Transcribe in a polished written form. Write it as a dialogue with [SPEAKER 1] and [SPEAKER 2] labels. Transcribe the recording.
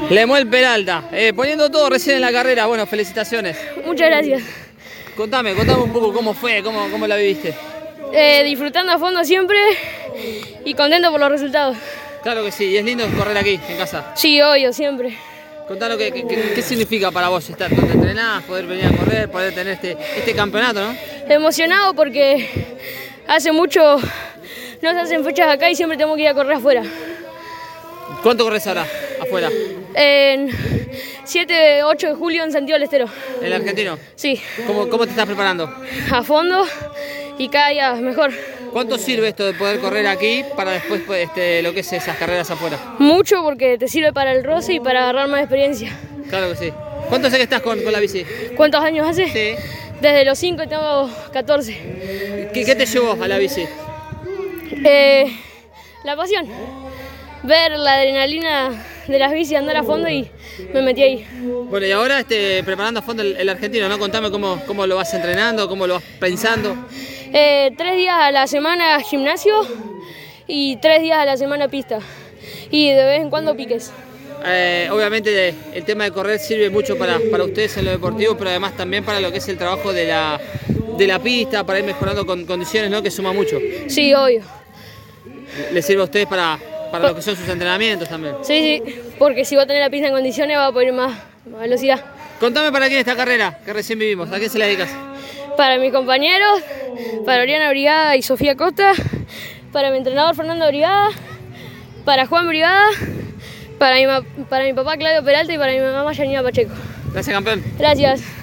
[SPEAKER 1] Lemuel Peralta, poniendo todo recién en la carrera. Bueno, felicitaciones.
[SPEAKER 2] Muchas gracias.
[SPEAKER 1] Contame un poco cómo fue, cómo la viviste.
[SPEAKER 2] Disfrutando a fondo siempre y contento por los resultados.
[SPEAKER 1] Claro que sí, y es lindo correr aquí, en casa.
[SPEAKER 2] Sí, obvio, siempre.
[SPEAKER 1] Contanos qué significa para vos estar donde entrenás, poder venir a correr, poder tener este campeonato, ¿no?
[SPEAKER 2] Emocionado porque hace mucho no se hacen fechas acá y siempre tenemos que ir a correr afuera.
[SPEAKER 1] ¿Cuánto corres ahora, afuera?
[SPEAKER 2] En 7, 8 de julio en Santiago del Estero.
[SPEAKER 1] ¿El argentino?
[SPEAKER 2] Sí.
[SPEAKER 1] ¿Cómo te estás preparando?
[SPEAKER 2] A fondo y cada día mejor.
[SPEAKER 1] ¿Cuánto sirve esto de poder correr aquí para después lo que es esas carreras afuera?
[SPEAKER 2] Mucho, porque te sirve para el roce y para agarrar más experiencia.
[SPEAKER 1] Claro que sí. ¿Cuánto sé que estás con la bici?
[SPEAKER 2] ¿Cuántos años hace?
[SPEAKER 1] Sí.
[SPEAKER 2] Desde los 5 y tengo 14.
[SPEAKER 1] ¿Qué te llevó a la bici?
[SPEAKER 2] La pasión. Ver la adrenalina de las bicis, andar a fondo y me metí ahí.
[SPEAKER 1] Bueno, y ahora preparando a fondo el argentino, ¿no? Contame cómo lo vas entrenando, cómo lo vas pensando.
[SPEAKER 2] 3 días a la semana gimnasio y 3 días a la semana pista. Y de vez en cuando piques.
[SPEAKER 1] Obviamente el tema de correr sirve mucho para ustedes en lo deportivo, pero además también para lo que es el trabajo de la pista, para ir mejorando con condiciones, ¿no? Que suma mucho.
[SPEAKER 2] Sí, obvio.
[SPEAKER 1] ¿Les sirve a ustedes para lo que son sus entrenamientos también?
[SPEAKER 2] Sí, porque si va a tener la pista en condiciones va a poner más velocidad.
[SPEAKER 1] Contame para quién esta carrera que recién vivimos, ¿a qué se la dedicas?
[SPEAKER 2] Para mis compañeros, para Oriana Brigada y Sofía Costa, para mi entrenador Fernando Brigada, para Juan Brigada, para mi papá Claudio Peralta y para mi mamá Yanina Pacheco.
[SPEAKER 1] Gracias, campeón.
[SPEAKER 2] Gracias.